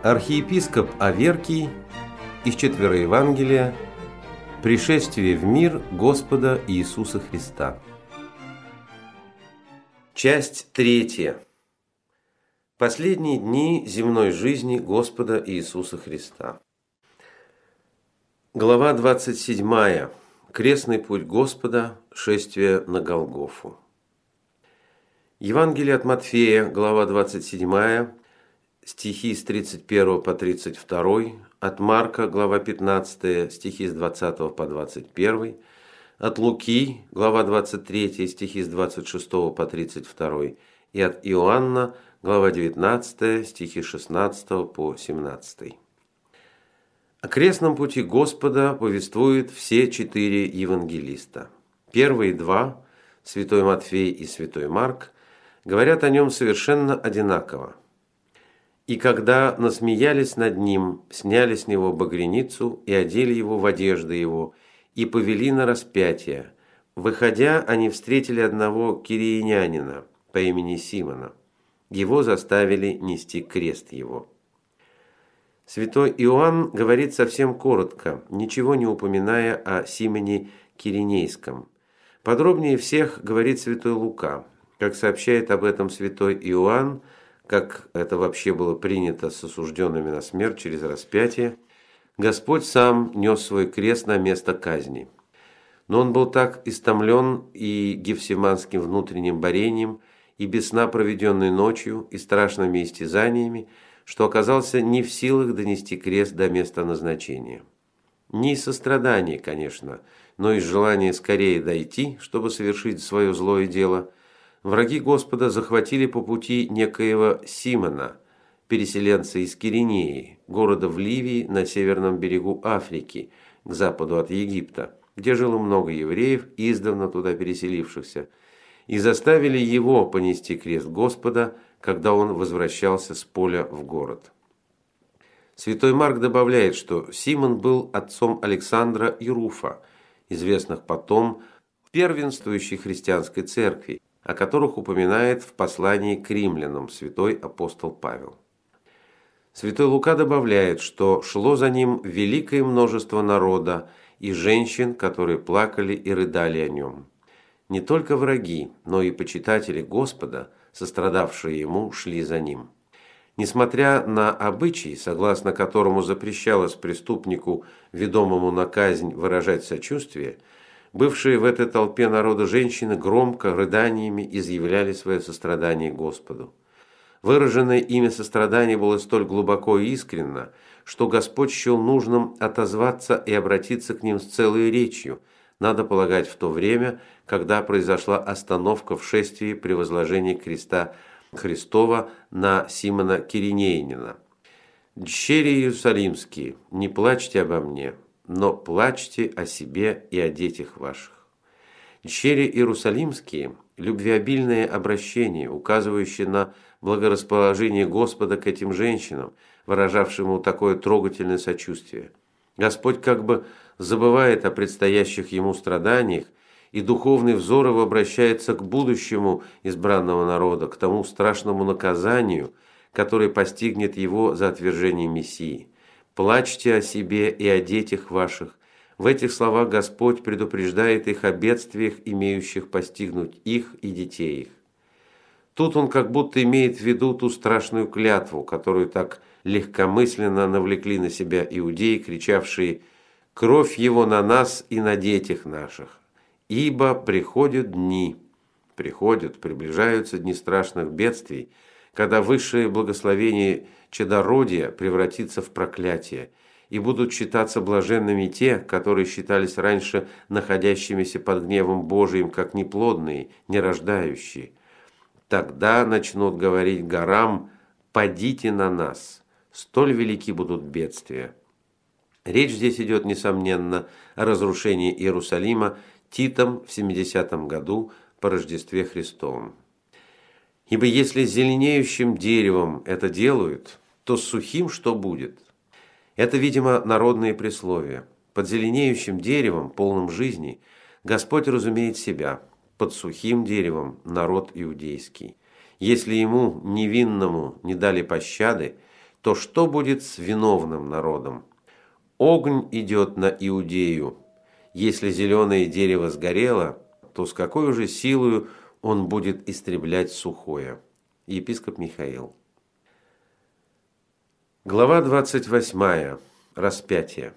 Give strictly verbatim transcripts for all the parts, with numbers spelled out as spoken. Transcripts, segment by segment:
Архиепископ Аверкий из Четвероевангелия «Пришествие в мир Господа Иисуса Христа». Часть третья. Последние дни земной жизни Господа Иисуса Христа. Глава двадцать седьмая. Крестный путь Господа. Шествие на Голгофу. Евангелие от Матфея, глава двадцать седьмая, стихи с тридцать первого по тридцать второй, от Марка, глава пятнадцатая, стихи с двадцатого по двадцать первый, от Луки, глава двадцать третья, стихи с двадцать шестого по тридцать второй, и от Иоанна, глава девятнадцатая, стихи с шестнадцатого по семнадцатый. О крестном пути Господа повествуют все четыре евангелиста. Первые два, святой Матфей и святой Марк, говорят о нем совершенно одинаково. «И когда насмеялись над ним, сняли с него багряницу и одели его в одежды его, и повели на распятие. Выходя, они встретили одного киреянина по имени Симона. Его заставили нести крест его». Святой Иоанн говорит совсем коротко, ничего не упоминая о Симоне Киринейском. Подробнее всех говорит святой Лука. Как сообщает об этом святой Иоанн, как это вообще было принято с осужденными на смерть через распятие, Господь сам нес свой крест на место казни. Но он был так истомлен и гефсиманским внутренним борением, и без сна проведенной ночью, и страшными истязаниями, что оказался не в силах донести крест до места назначения. Не из сострадания, конечно, но из желания скорее дойти, чтобы совершить свое злое дело, враги Господа захватили по пути некоего Симона, переселенца из Киринеи, города в Ливии на северном берегу Африки, к западу от Египта, где жило много евреев, издавна туда переселившихся, и заставили его понести крест Господа, когда он возвращался с поля в город. Святой Марк добавляет, что Симон был отцом Александра и Руфа, известных потом в первенствующей христианской церкви, о которых упоминает в послании к римлянам святой апостол Павел. Святой Лука добавляет, что шло за ним великое множество народа и женщин, которые плакали и рыдали о нем. Не только враги, но и почитатели Господа, сострадавшие ему, шли за ним. Несмотря на обычай, согласно которому запрещалось преступнику, ведомому на казнь, выражать сочувствие, бывшие в этой толпе народа женщины громко, рыданиями изъявляли свое сострадание Господу. Выраженное ими сострадание было столь глубоко и искренно, что Господь счел нужным отозваться и обратиться к ним с целой речью, надо полагать, в то время, когда произошла остановка в шествии при возложении креста Христова на Симона Киринеянина. «Дщери Иерусалимские, не плачьте обо мне, но плачьте о себе и о детях ваших». Дщери Иерусалимские – любвеобильное обращение, указывающее на благорасположение Господа к этим женщинам, выражавшим ему такое трогательное сочувствие. Господь как бы забывает о предстоящих ему страданиях, и духовный взор его обращается к будущему избранного народа, к тому страшному наказанию, которое постигнет его за отвержение Мессии. «Плачьте о себе и о детях ваших». В этих словах Господь предупреждает их о бедствиях, имеющих постигнуть их и детей их. Тут он как будто имеет в виду ту страшную клятву, которую так легкомысленно навлекли на себя иудеи, кричавшие «Кровь его на нас и на детях наших». Ибо приходят дни, приходят, приближаются дни страшных бедствий, когда высшее благословение чадородия превратится в проклятие, и будут считаться блаженными те, которые считались раньше находящимися под гневом Божиим, как неплодные, нерождающие. Тогда начнут говорить горам: «Падите на нас», столь велики будут бедствия. Речь здесь идет, несомненно, о разрушении Иерусалима Титом в семидесятом году по Рождестве Христовом. Ибо если с зеленеющим деревом это делают, то с сухим что будет? Это, видимо, народное присловие. Под зеленеющим деревом, полным жизни, Господь разумеет себя, под сухим деревом – народ иудейский. Если ему, невинному, не дали пощады, то что будет с виновным народом? Огонь идет на Иудею. Если зеленое дерево сгорело, то с какой уже силою он будет истреблять сухое? Епископ Михаил. Глава двадцать восьмая. Распятие.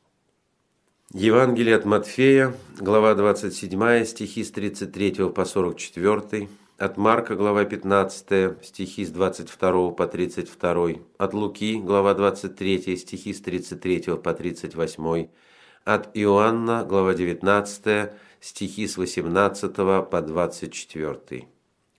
Евангелие от Матфея, глава двадцать седьмая, стихи с тридцать третьего по сорок четвёртый. От Марка, глава пятнадцатая, стихи с двадцать второго по тридцать второй. От Луки, глава двадцать третья, стихи с тридцать третьего по тридцать восьмой. От Иоанна, глава девятнадцатая, стихи с восемнадцатого по двадцать четвёртый.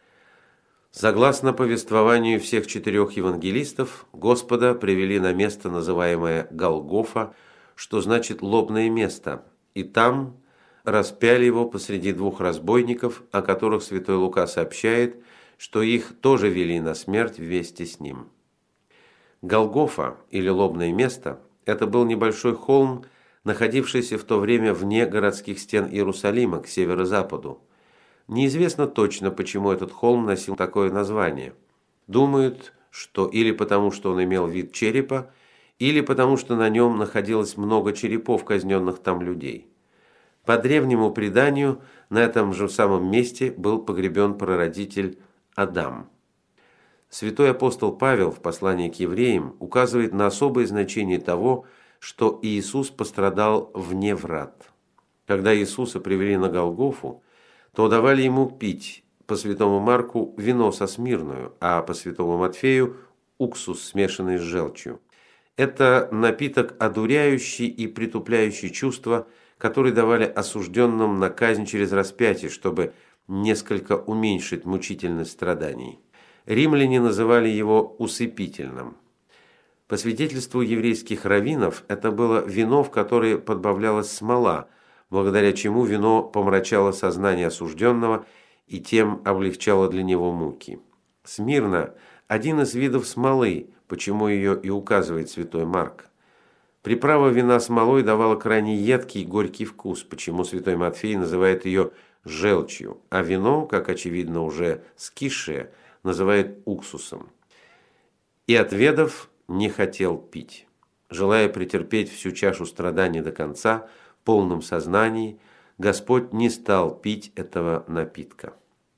Согласно повествованию всех четырех евангелистов, Господа привели на место, называемое Голгофа, что значит «лобное место», и там распяли его посреди двух разбойников, о которых святой Лука сообщает, что их тоже вели на смерть вместе с ним. Голгофа, или лобное место, это был небольшой холм, находившийся в то время вне городских стен Иерусалима, к северо-западу. Неизвестно точно, почему этот холм носил такое название. Думают, что или потому, что он имел вид черепа, или потому, что на нем находилось много черепов казненных там людей. По древнему преданию, на этом же самом месте был погребен прародитель Адам. Святой апостол Павел в послании к евреям указывает на особое значение того, что Иисус пострадал вне врат. Когда Иисуса привели на Голгофу, то давали ему пить, по святому Марку вино со смирною, а по святому Матфею уксус, смешанный с желчью. Это напиток, одуряющий и притупляющий чувства, которые давали осужденным на казнь через распятие, чтобы несколько уменьшить мучительность страданий. Римляне называли его усыпительным. По свидетельству еврейских раввинов, это было вино, в которое подбавлялась смола, благодаря чему вино помрачало сознание осужденного и тем облегчало для него муки. Смирна – один из видов смолы, почему ее и указывает святой Марк. Приправа вина смолой давала крайне едкий и горький вкус, почему святой Матфей называет ее желчью, а вино, как очевидно уже скисшее, называет уксусом. И отведав, не хотел пить. Желая претерпеть всю чашу страданий до конца, в полном сознании, Господь не стал пить этого напитка.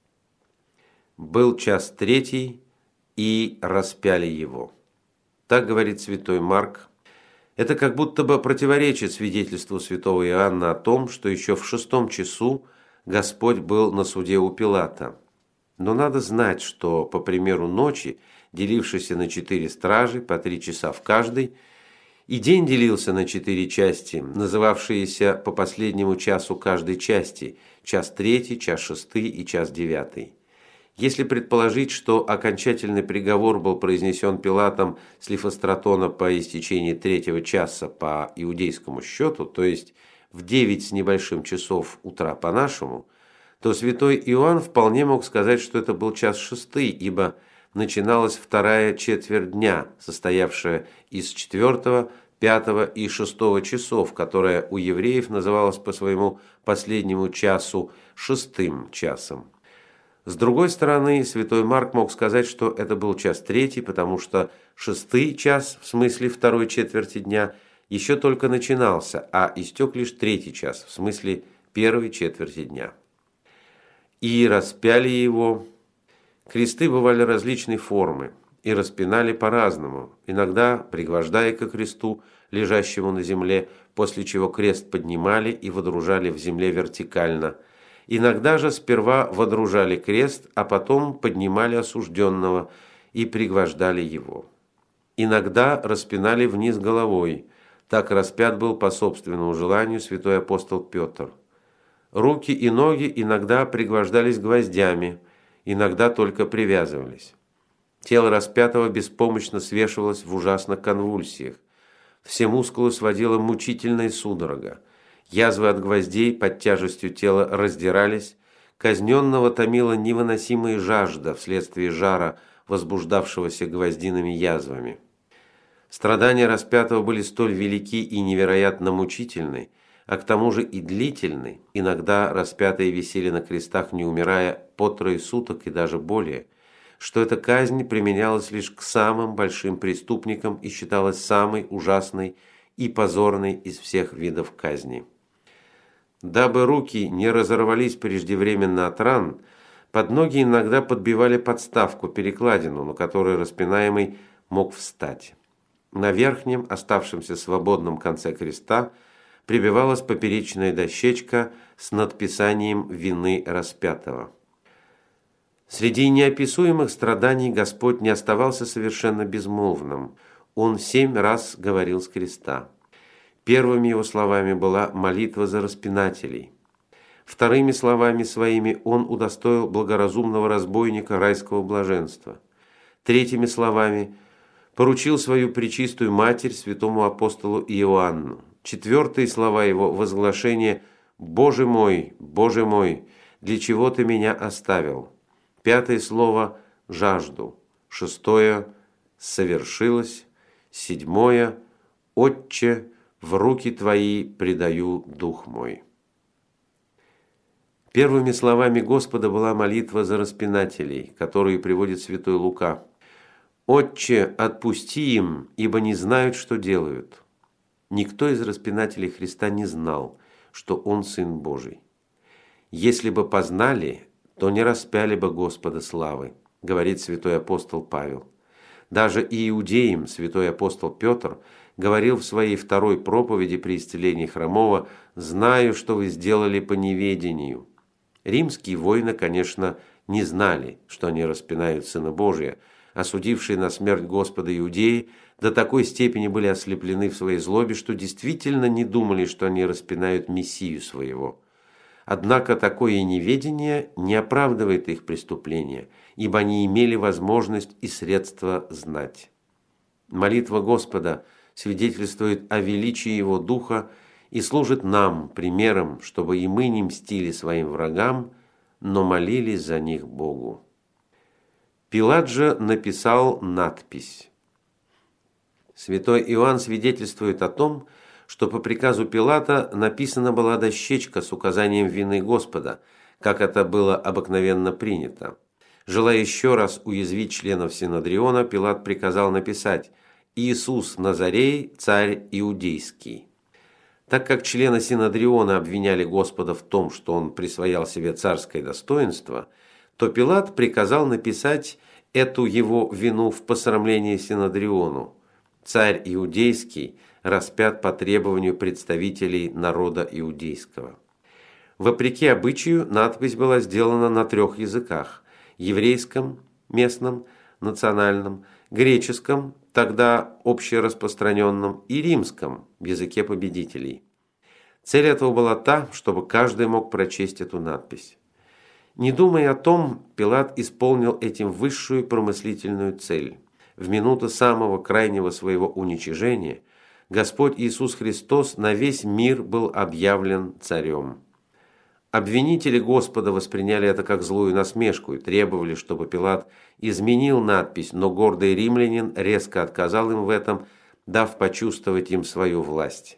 Был час третий, и распяли его. Так говорит святой Марк. Это как будто бы противоречит свидетельству святого Иоанна о том, что еще в шестом часу Господь был на суде у Пилата. Но надо знать, что, по примеру ночи, делившейся на четыре стражи, по три часа в каждой, и день делился на четыре части, называвшиеся по последнему часу каждой части, час третий, час шестый и час девятый. Если предположить, что окончательный приговор был произнесен Пилатом с Лифостратона по истечении третьего часа по иудейскому счету, то есть в девять с небольшим часов утра по нашему, то святой Иоанн вполне мог сказать, что это был час шестый, ибо начиналась вторая четверть дня, состоявшая из четвертого, пятого и шестого часов, которая у евреев называлась по своему последнему часу шестым часом. С другой стороны, святой Марк мог сказать, что это был час третий, потому что шестый час, в смысле второй четверти дня, еще только начинался, а истек лишь третий час, в смысле первой четверти дня. И распяли его. Кресты бывали различной формы и распинали по-разному, иногда пригвождая ко кресту, лежащему на земле, после чего крест поднимали и водружали в земле вертикально. Иногда же сперва водружали крест, а потом поднимали осужденного и пригвождали его. Иногда распинали вниз головой. Так распят был по собственному желанию святой апостол Петр. Руки и ноги иногда пригвождались гвоздями, иногда только привязывались. Тело распятого беспомощно свешивалось в ужасных конвульсиях. Все мускулы сводила мучительная судорога. Язвы от гвоздей под тяжестью тела раздирались, казненного томила невыносимая жажда вследствие жара, возбуждавшегося гвоздиными язвами. Страдания распятого были столь велики и невероятно мучительны, а к тому же и длительны. Иногда распятые висели на крестах, не умирая, по трое суток и даже более. что эта казнь применялась лишь к самым большим преступникам и считалась самой ужасной и позорной из всех видов казни. Дабы руки не разорвались преждевременно от ран, под ноги иногда подбивали подставку, перекладину, на которой распинаемый мог встать. На верхнем, оставшемся свободном конце креста прибивалась поперечная дощечка с надписанием вины распятого. Среди неописуемых страданий Господь не оставался совершенно безмолвным. Он семь раз говорил с креста. Первыми его словами была молитва за распинателей. Вторыми словами своими он удостоил благоразумного разбойника райского блаженства. Третьими словами поручил свою пречистую Матерь святому апостолу Иоанну. Четвертые слова его возглашение «Боже мой, Боже мой, для чего ты меня оставил?» Пятое слово «жажду». Шестое «совершилось». Седьмое «Отче, в руки твои предаю дух мой». Первыми словами Господа была молитва за распинателей, которые приводит святой Лука. «Отче, отпусти им, ибо не знают, что делают». Никто из распинателей Христа не знал, что Он Сын Божий. «Если бы познали, то не распяли бы Господа славы», говорит святой апостол Павел. Даже иудеям святой апостол Петр говорил в своей второй проповеди при исцелении хромого: «Знаю, что вы сделали по неведению». Римские воины, конечно, не знали, что они распинают Сына Божия. Осудившие на смерть Господа иудеи до такой степени были ослеплены в своей злобе, что действительно не думали, что они распинают Мессию своего. Однако такое неведение не оправдывает их преступления, ибо они имели возможность и средства знать. Молитва Господа свидетельствует о величии Его Духа и служит нам примером, чтобы и мы не мстили своим врагам, но молились за них Богу. Пилат же написал надпись. Святой Иоанн свидетельствует о том, что по приказу Пилата написана была дощечка с указанием вины Господа, как это было обыкновенно принято. Желая еще раз уязвить членов Синодриона, Пилат приказал написать «Иисус Назарей, царь иудейский». Так как члены Синодриона обвиняли Господа в том, что он присвоял себе царское достоинство, то Пилат приказал написать эту его вину в посрамление Синодриону. Царь иудейский распят по требованию представителей народа иудейского. Вопреки обычаю, надпись была сделана на трех языках – еврейском, местном, национальном, греческом, тогда общераспространенном, и римском, языке победителей. Цель этого была та, чтобы каждый мог прочесть эту надпись. Не думая о том, Пилат исполнил этим высшую промыслительную цель. В минуту самого крайнего своего уничижения Господь Иисус Христос на весь мир был объявлен царем. Обвинители Господа восприняли это как злую насмешку и требовали, чтобы Пилат изменил надпись, но гордый римлянин резко отказал им в этом, дав почувствовать им свою власть.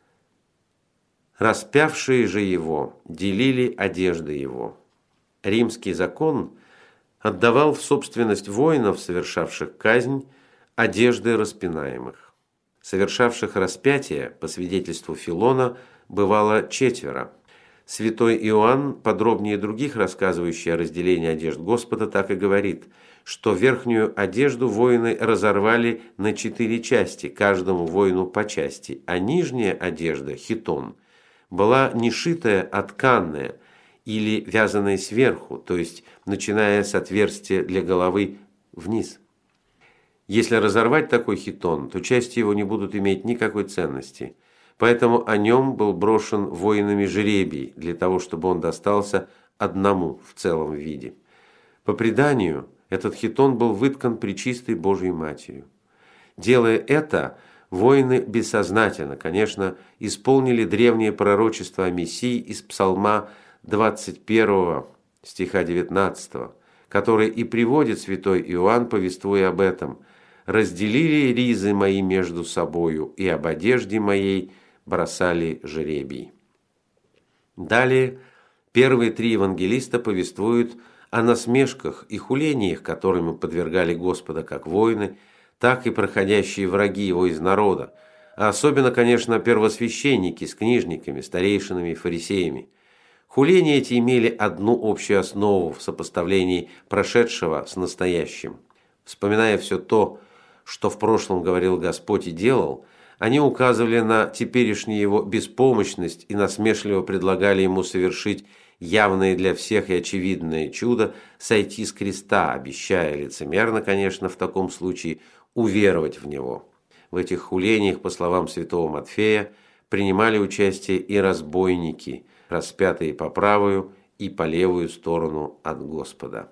Распявшие же его делили одежды его. Римский закон отдавал в собственность воинов, совершавших казнь, одежды распинаемых. Совершавших распятие, по свидетельству Филона, бывало четверо. Святой Иоанн, подробнее других рассказывающий о разделении одежд Господа, так и говорит, что верхнюю одежду воины разорвали на четыре части, каждому воину по части, а нижняя одежда, хитон, была не шитая, а тканная или вязаная сверху, то есть начиная с отверстия для головы вниз. Если разорвать такой хитон, то части его не будут иметь никакой ценности. Поэтому о нем был брошен воинами жребий, для того, чтобы он достался одному в целом виде. По преданию, этот хитон был выткан пречистой Божьей Матерью. Делая это, воины бессознательно, конечно, исполнили древнее пророчество о Мессии из Псалма двадцать первого, стиха девятнадцатого, который и приводит святой Иоанн, повествуя об этом: «Разделили ризы мои между собою, и об одежде моей бросали жребий». Далее первые три евангелиста повествуют о насмешках и хулениях, которыми подвергали Господа как воины, так и проходящие враги его из народа, а особенно, конечно, первосвященники с книжниками, старейшинами и фарисеями. Хуления эти имели одну общую основу в сопоставлении прошедшего с настоящим. Вспоминая все то, что в прошлом говорил Господь и делал, они указывали на теперешнюю его беспомощность и насмешливо предлагали ему совершить явное для всех и очевидное чудо сойти с креста, обещая лицемерно, конечно, в таком случае уверовать в него. В этих хулениях, по словам святого Матфея, принимали участие и разбойники, распятые по правую и по левую сторону от Господа.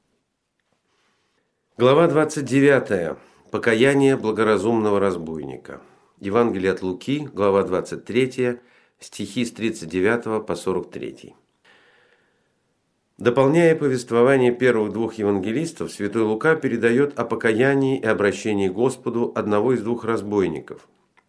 Глава двадцать девятая. Покаяние благоразумного разбойника. Евангелие от Луки, глава двадцать третья, стихи с тридцать девятого по сорок третий. Дополняя повествование первых двух евангелистов, святой Лука передает о покаянии и обращении к Господу одного из двух разбойников.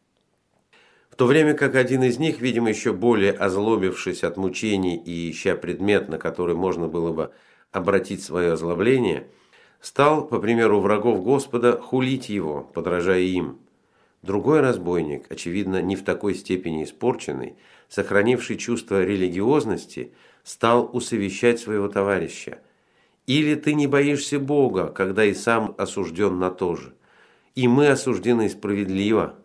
В то время как один из них, видимо, еще более озлобившись от мучений и ища предмет, на который можно было бы обратить свое озлобление, стал, по примеру врагов Господа, хулить его, подражая им. Другой разбойник, очевидно, не в такой степени испорченный, сохранивший чувство религиозности, стал усовещать своего товарища. «Или ты не боишься Бога, когда и сам осужден на то же? И мы осуждены справедливо».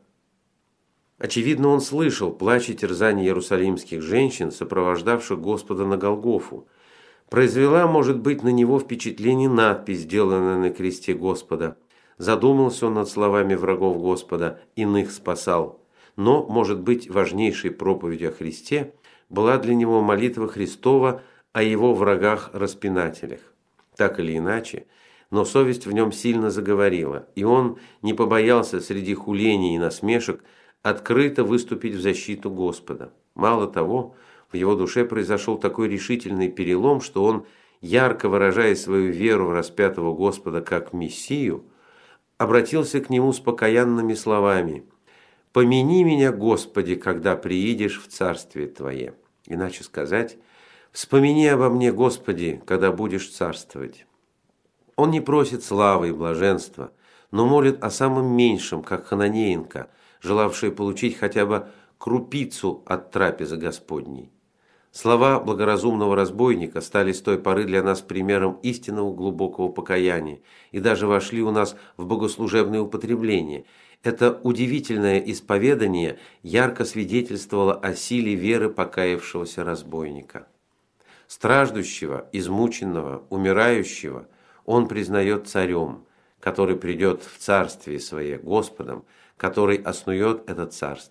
Очевидно, он слышал плач и терзание иерусалимских женщин, сопровождавших Господа на Голгофу. Произвела, может быть, на него впечатление надпись, сделанная на кресте Господа. Задумался он над словами врагов Господа, иных спасал. Но, может быть, важнейшей проповедью о Христе была для него молитва Христова о его врагах-распинателях. Так или иначе, но совесть в нем сильно заговорила, и он не побоялся среди хулений и насмешек открыто выступить в защиту Господа. Мало того, в его душе произошел такой решительный перелом, что он, ярко выражая свою веру в распятого Господа как Мессию, обратился к нему с покаянными словами: «Помяни меня, Господи, когда приидешь в Царствие Твое». Иначе сказать: «Вспомини обо мне, Господи, когда будешь царствовать». Он не просит славы и блаженства, но молит о самом меньшем, как Хананеенко, желавший получить хотя бы крупицу от трапезы Господней. Слова благоразумного разбойника стали с той поры для нас примером истинного глубокого покаяния и даже вошли у нас в богослужебное употребление. Это удивительное исповедание ярко свидетельствовало о силе веры покаявшегося разбойника. Страждущего, измученного, умирающего он признает царем, который придет в царствие свое Господом, который основет это царство.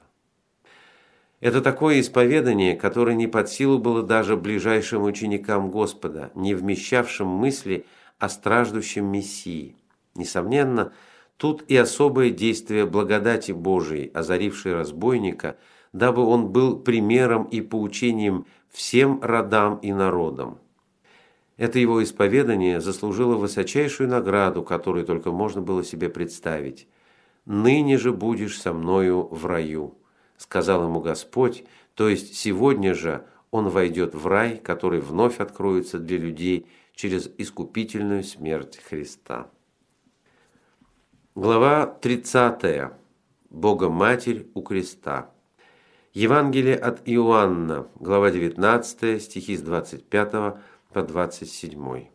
Это такое исповедание, которое не под силу было даже ближайшим ученикам Господа, не вмещавшим мысли о страждущем Мессии. Несомненно, тут и особое действие благодати Божией, озарившей разбойника, дабы он был примером и поучением всем родам и народам. Это его исповедание заслужило высочайшую награду, которую только можно было себе представить. «Ныне же будешь со мною в раю», – сказал ему Господь, то есть сегодня же он войдет в рай, который вновь откроется для людей через искупительную смерть Христа. Глава тридцатая. Бога-Матерь у креста. Евангелие от Иоанна, глава девятнадцатая, стихи с двадцать пятого по двадцать седьмой.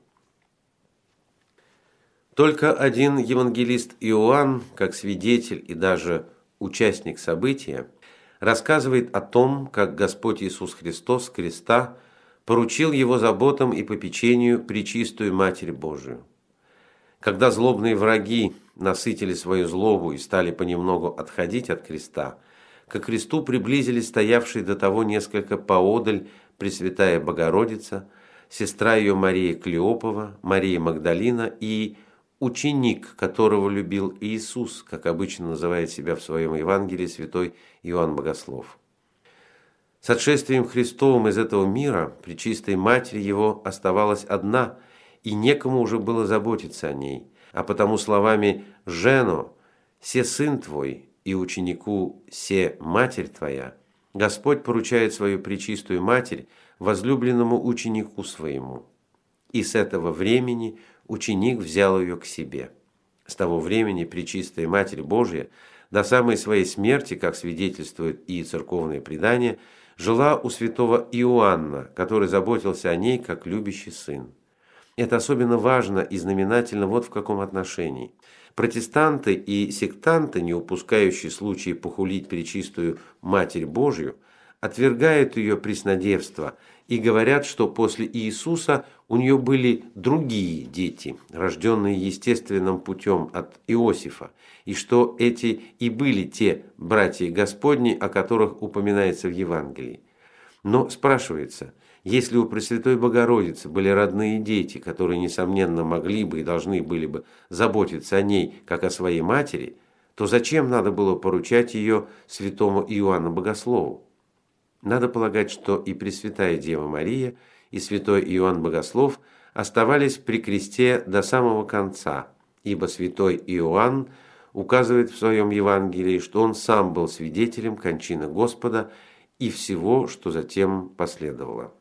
Только один евангелист Иоанн, как свидетель и даже участник события, рассказывает о том, как Господь Иисус Христос с креста поручил его заботам и попечению пречистую Матерь Божию. Когда злобные враги насытили свою злобу и стали понемногу отходить от креста, ко кресту приблизились стоявшие до того несколько поодаль Пресвятая Богородица, сестра ее Мария Клеопова, Мария Магдалина и ученик, которого любил Иисус, как обычно называет себя в своем Евангелии святой Иоанн Богослов. С отшествием Христовым из этого мира Пречистой Матерь его оставалась одна, и некому уже было заботиться о ней, а потому словами «Жено, се сын твой» и ученику «се матерь твоя» Господь поручает свою Пречистую Матерь возлюбленному ученику своему. и с этого времени ученик взял ее к себе. С того времени Пречистая Матерь Божия до самой своей смерти, как свидетельствует и церковное предание, жила у святого Иоанна, который заботился о ней как любящий сын. Это особенно важно и знаменательно вот в каком отношении. Протестанты и сектанты, не упускающие случая похулить Пречистую Матерь Божию, отвергают ее преснодевство и говорят, что после Иисуса у нее были другие дети, рожденные естественным путем от Иосифа, и что эти и были те братья Господни, о которых упоминается в Евангелии. Но спрашивается, если у Пресвятой Богородицы были родные дети, которые, несомненно, могли бы и должны были бы заботиться о ней, как о своей матери, то зачем надо было поручать ее святому Иоанну Богослову? Надо полагать, что и Пресвятая Дева Мария, и святой Иоанн Богослов оставались при кресте до самого конца, ибо святой Иоанн указывает в своем Евангелии, что он сам был свидетелем кончины Господа и всего, что затем последовало.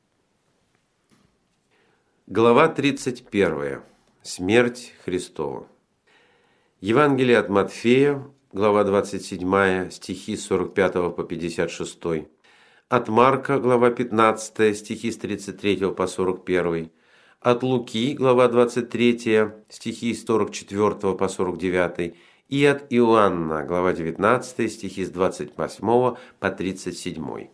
Глава тридцать первая. Смерть Христова. Евангелие от Матфея, глава двадцать седьмая, стихи с сорок пятого по пятьдесят шестой. От Марка, глава пятнадцатая, стихи с тридцать третьего по сорок первый. От Луки, глава двадцать третья, стихи с сорок четвёртого по сорок девятый. И от Иоанна, глава девятнадцатая, стихи с двадцать восьмого по тридцать седьмой.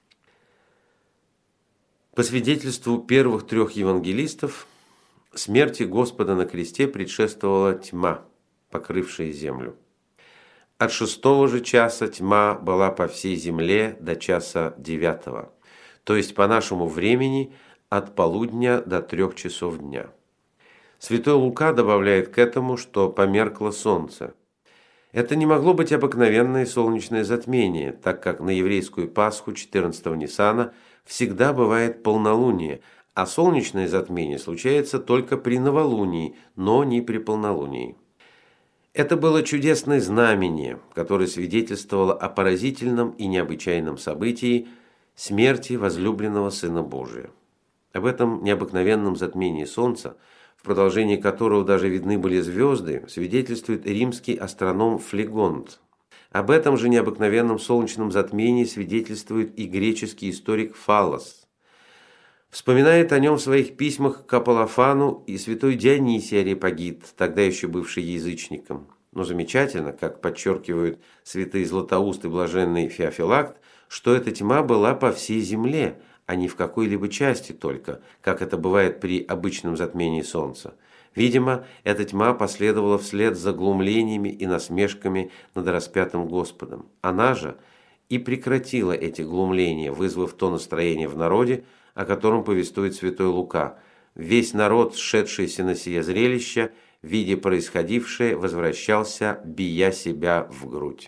По свидетельству первых трех евангелистов, смерти Господа на кресте предшествовала тьма, покрывшая землю. От шестого же часа тьма была по всей земле до часа девятого, то есть по нашему времени от полудня до трех часов дня. Святой Лука добавляет к этому, что померкло солнце. Это не могло быть обыкновенное солнечное затмение, так как на еврейскую Пасху четырнадцатого Нисана всегда бывает полнолуние, а солнечное затмение случается только при новолунии, но не при полнолунии. Это было чудесное знамение, которое свидетельствовало о поразительном и необычайном событии смерти возлюбленного Сына Божия. Об этом необыкновенном затмении солнца, в продолжении которого даже видны были звезды, свидетельствует римский астроном Флегонт. Об этом же необыкновенном солнечном затмении свидетельствует и греческий историк Фаллос. Вспоминает о нем в своих письмах к Аполлофану и святой Дионисий Ареопагит, тогда еще бывший язычником. Но замечательно, как подчеркивают святые Златоуст и блаженный Феофилакт, что эта тьма была по всей земле, а не в какой-либо части только, как это бывает при обычном затмении солнца. Видимо, эта тьма последовала вслед за глумлениями и насмешками над распятым Господом. Она же и прекратила эти глумления, вызвав то настроение в народе, о котором повествует святой Лука. Весь народ, сшедшийся на сие зрелище, видя происходившее, возвращался, бия себя в грудь.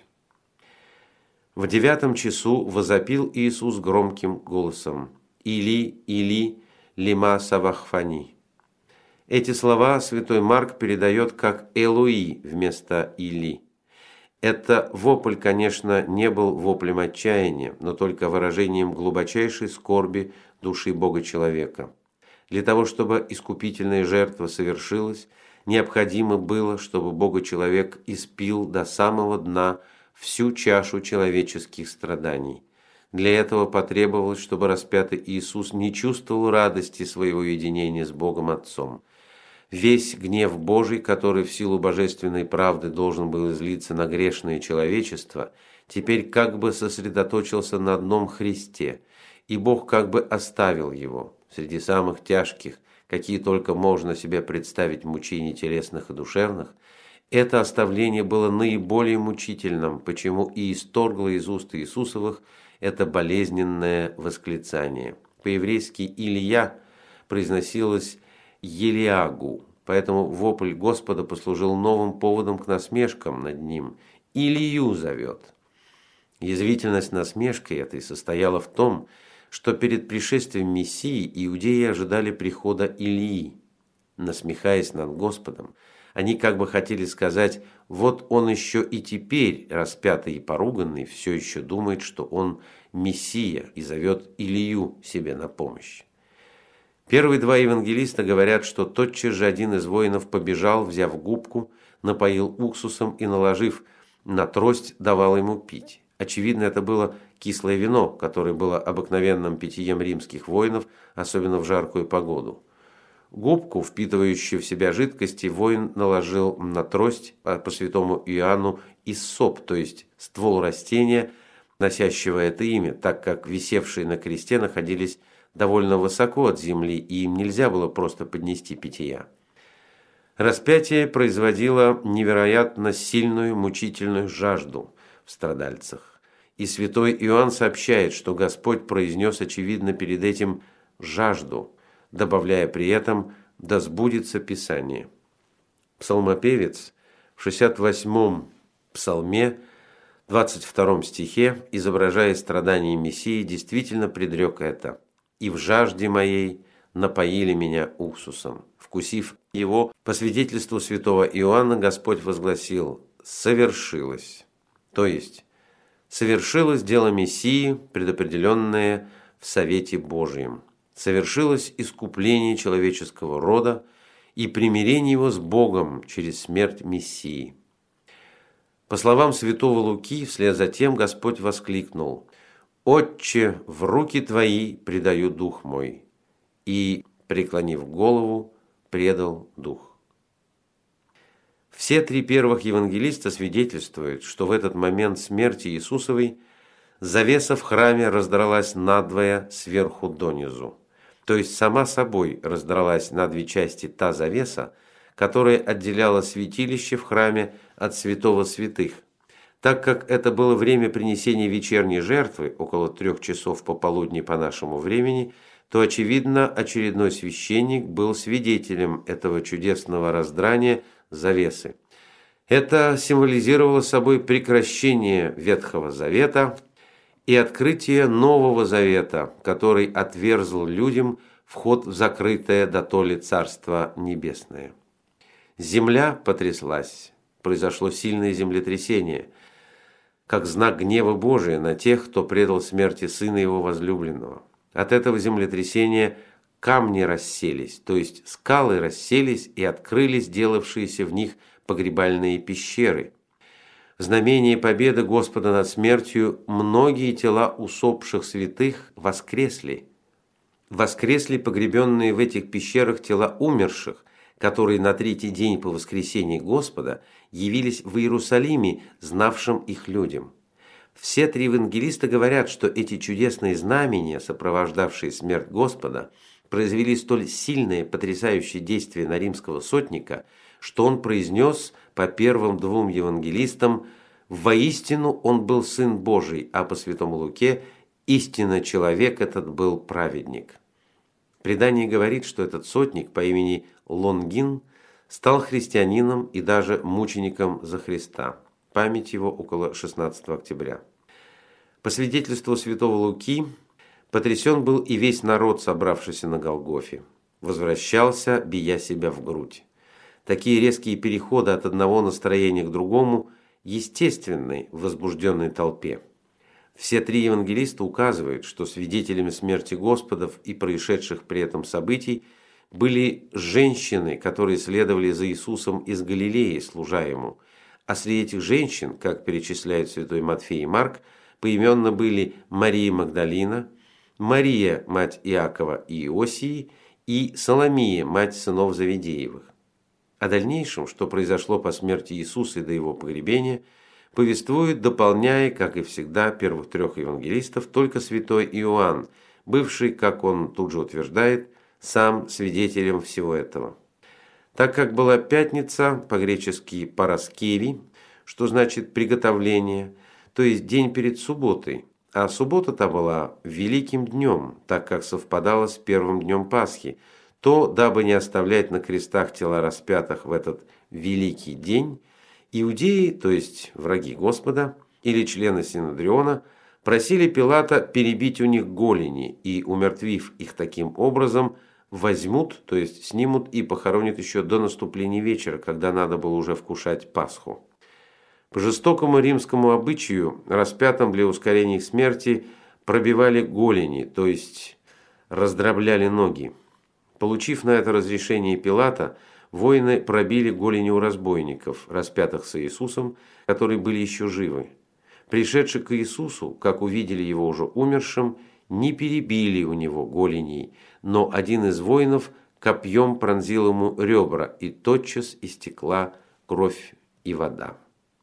В девятом часу возопил Иисус громким голосом: «Или, Или, лема савахфани». Эти слова святой Марк передает как «Элои» вместо «Или». Это вопль, конечно, не был воплем отчаяния, но только выражением глубочайшей скорби души Бога-человека. Для того, чтобы искупительная жертва совершилась, необходимо было, чтобы Бога-человек испил до самого дна всю чашу человеческих страданий. Для этого потребовалось, чтобы распятый Иисус не чувствовал радости своего единения с Богом Отцом. Весь гнев Божий, который в силу божественной правды должен был излиться на грешное человечество, теперь как бы сосредоточился на одном Христе, и Бог как бы оставил его среди самых тяжких, какие только можно себе представить мучений телесных и душевных. Это оставление было наиболее мучительным, почему и исторгло из уст Иисусовых это болезненное восклицание. По-еврейски «Илья» произносилось «Елиагу», поэтому вопль Господа послужил новым поводом к насмешкам над ним. «Илью зовет». Язвительность насмешки этой состояла в том, что перед пришествием Мессии иудеи ожидали прихода Илии. Насмехаясь над Господом, они как бы хотели сказать: вот он еще и теперь, распятый и поруганный, все еще думает, что он Мессия и зовет Илью себе на помощь. Первые два евангелиста говорят, что тотчас же один из воинов побежал, взяв губку, напоил уксусом и, наложив на трость, давал ему пить. Очевидно, это было кислое вино, которое было обыкновенным питьем римских воинов, особенно в жаркую погоду. Губку, впитывающую в себя жидкости, воин наложил на трость, а по святому Иоанну иссоп, то есть ствол растения, носящего это имя, так как висевшие на кресте находились довольно высоко от земли, и им нельзя было просто поднести питья. Распятие производило невероятно сильную мучительную жажду в страдальцах. И святой Иоанн сообщает, что Господь произнес, очевидно, перед этим жажду, добавляя при этом «да сбудется Писание». Псалмопевец в шестьдесят восьмом псалме, двадцать втором стихе, изображая страдания Мессии, действительно предрек это: «И в жажде моей напоили меня уксусом». Вкусив его, по свидетельству святого Иоанна, Господь возгласил: «Совершилось». То есть, совершилось дело Мессии, предопределенное в Совете Божьем. Совершилось искупление человеческого рода и примирение его с Богом через смерть Мессии. По словам святого Луки, вслед за тем Господь воскликнул: «Отче, в руки Твои предаю дух мой», и, преклонив голову, предал дух. Все три первых евангелиста свидетельствуют, что в этот момент смерти Иисусовой завеса в храме раздралась надвое сверху донизу. То есть сама собой раздралась на две части та завеса, которая отделяла святилище в храме от святого святых. Так как это было время принесения вечерней жертвы, около трех часов пополудни по нашему времени, то, очевидно, очередной священник был свидетелем этого чудесного раздрания завесы. Это символизировало собой прекращение Ветхого Завета и открытие Нового Завета, который отверзл людям вход в закрытое дотоле Царство Небесное. Земля потряслась, произошло сильное землетрясение, как знак гнева Божия на тех, кто предал смерти Сына Его возлюбленного. От этого землетрясения камни расселись, то есть скалы расселись и открылись делавшиеся в них погребальные пещеры. В знамение победы Господа над смертью многие тела усопших святых воскресли. Воскресли погребенные в этих пещерах тела умерших, которые на третий день по воскресении Господа явились в Иерусалиме, знавшим их людям. Все три евангелиста говорят, что эти чудесные знамения, сопровождавшие смерть Господа, произвели столь сильное потрясающее действие на римского сотника, что он произнес по первым двум евангелистам: «Воистину он был Сын Божий», а по святому Луке: «Истинно человек этот был праведник». Предание говорит, что этот сотник по имени Лонгин стал христианином и даже мучеником за Христа. Память его около шестнадцатого октября. По свидетельству святого Луки, потрясен был и весь народ, собравшийся на Голгофе. Возвращался, бия себя в грудь. Такие резкие переходы от одного настроения к другому естественны в возбужденной толпе. Все три евангелиста указывают, что свидетелями смерти Господов и происшедших при этом событий были женщины, которые следовали за Иисусом из Галилеи, служа Ему. А среди этих женщин, как перечисляют святой Матфей и Марк, поименно были Мария Магдалина, Мария, мать Иакова и Иосии, и Соломия, мать сынов Завидеевых. О дальнейшем, что произошло по смерти Иисуса и до его погребения, повествует, дополняя, как и всегда, первых трех евангелистов, только святой Иоанн, бывший, как он тут же утверждает, сам свидетелем всего этого. Так как была пятница, по-гречески «параскеви», что значит «приготовление», то есть день перед субботой, а суббота-то была великим днем, так как совпадала с первым днем Пасхи, то, дабы не оставлять на крестах тела распятых в этот великий день, иудеи, то есть враги Господа, или члены Синедриона, просили Пилата перебить у них голени и, умертвив их таким образом, возьмут, то есть снимут и похоронят еще до наступления вечера, когда надо было уже вкушать Пасху. По жестокому римскому обычаю распятым для ускорения их смерти пробивали голени, то есть раздробляли ноги. Получив на это разрешение Пилата, воины пробили голени у разбойников, распятых с Иисусом, которые были еще живы. Пришедшие к Иисусу, как увидели его уже умершим, не перебили у него голеней, но один из воинов копьем пронзил ему ребра, и тотчас истекла кровь и вода.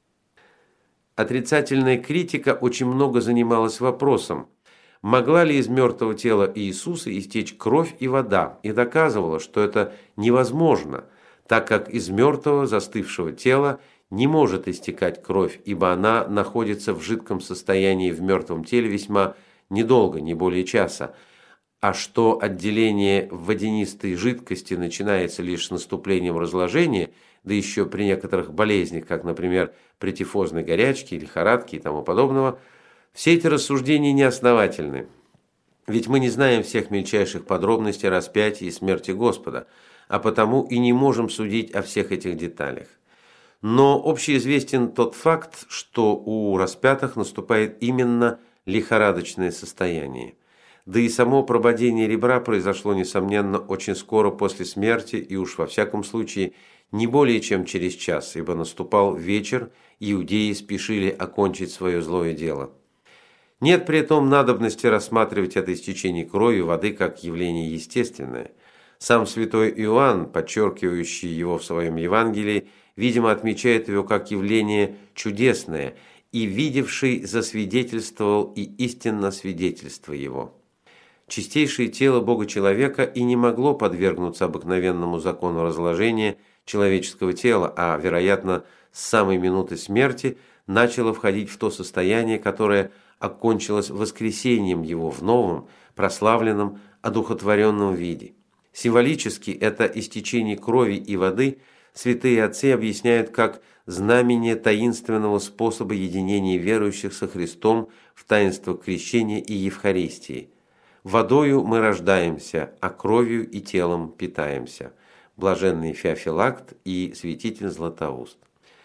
Отрицательная критика очень много занималась вопросом, могла ли из мертвого тела Иисуса истечь кровь и вода, и доказывала, что это невозможно, так как из мертвого застывшего тела не может истекать кровь, ибо она находится в жидком состоянии в мертвом теле весьма недолго, не более часа, а что отделение водянистой жидкости начинается лишь с наступлением разложения, да еще при некоторых болезнях, как, например, при тифозной горячке, лихорадке и тому подобного, все эти рассуждения неосновательны. Ведь мы не знаем всех мельчайших подробностей распятия и смерти Господа, а потому и не можем судить о всех этих деталях. Но общеизвестен тот факт, что у распятых наступает именно лихорадочное состояние. Да и само прободение ребра произошло, несомненно, очень скоро после смерти, и уж во всяком случае не более чем через час, ибо наступал вечер, и иудеи спешили окончить свое злое дело. Нет при этом надобности рассматривать это истечение крови и воды как явление естественное. Сам святой Иоанн, подчеркивающий его в своем Евангелии, видимо, отмечает его как явление чудесное, и видевший засвидетельствовал и истинно свидетельство его. Чистейшее тело Бога-человека и не могло подвергнуться обыкновенному закону разложения человеческого тела, а, вероятно, с самой минуты смерти начало входить в то состояние, которое окончилось воскресением его в новом, прославленном, одухотворенном виде. Символически это истечение крови и воды святые отцы объясняют как знамение таинственного способа единения верующих со Христом в таинство крещения и Евхаристии. «Водою мы рождаемся, а кровью и телом питаемся». Блаженный Феофилакт и святитель Златоуст.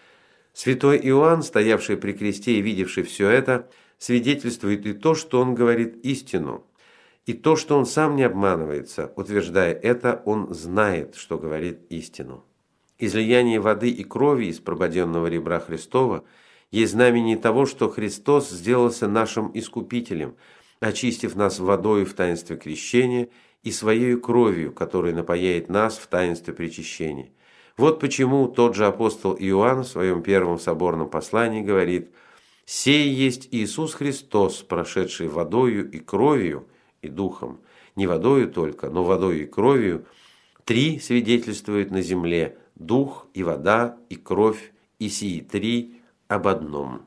Святой Иоанн, стоявший при кресте и видевший все это, свидетельствует и то, что он говорит истину, и то, что он сам не обманывается. Утверждая это, он знает, что говорит истину. Излияние воды и крови из прободенного ребра Христова есть знамение того, что Христос сделался нашим искупителем, очистив нас водою в таинстве крещения и своей кровью, которая напояет нас в таинстве причащения. Вот почему тот же апостол Иоанн в своем первом соборном послании говорит: «Сей есть Иисус Христос, прошедший водою и кровью и духом, не водою только, но водою и кровью, три свидетельствуют на земле: дух и вода и кровь, и сии три об одном».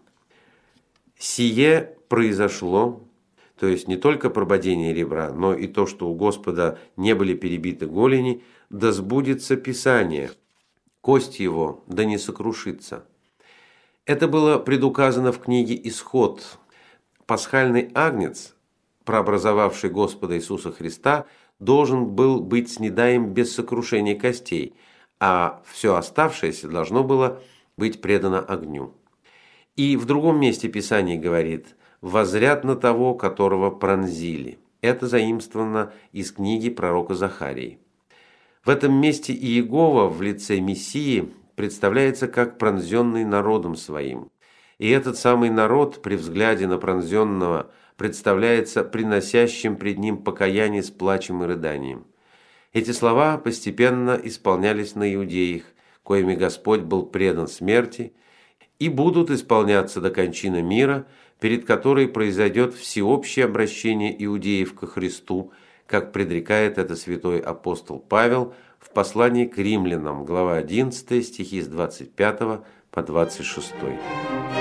Сие произошло, то есть не только прободение ребра, но и то, что у Господа не были перебиты голени, да сбудется Писание, кость его да не сокрушится. Это было предуказано в книге «Исход». Пасхальный агнец, прообразовавший Господа Иисуса Христа, должен был быть снедаем без сокрушения костей, а все оставшееся должно было быть предано огню. И в другом месте Писание говорит: «Воззрят на того, которого пронзили». Это заимствовано из книги пророка Захарии. В этом месте Иегова в лице Мессии представляется как пронзенный народом своим. И этот самый народ при взгляде на пронзенного представляется приносящим пред ним покаяние с плачем и рыданием. Эти слова постепенно исполнялись на иудеях, коими Господь был предан смерти, и будут исполняться до кончины мира, перед которой произойдет всеобщее обращение иудеев ко Христу, как предрекает это святой апостол Павел в послании к римлянам, глава одиннадцатая, стихи с двадцать пятого по двадцать шестой.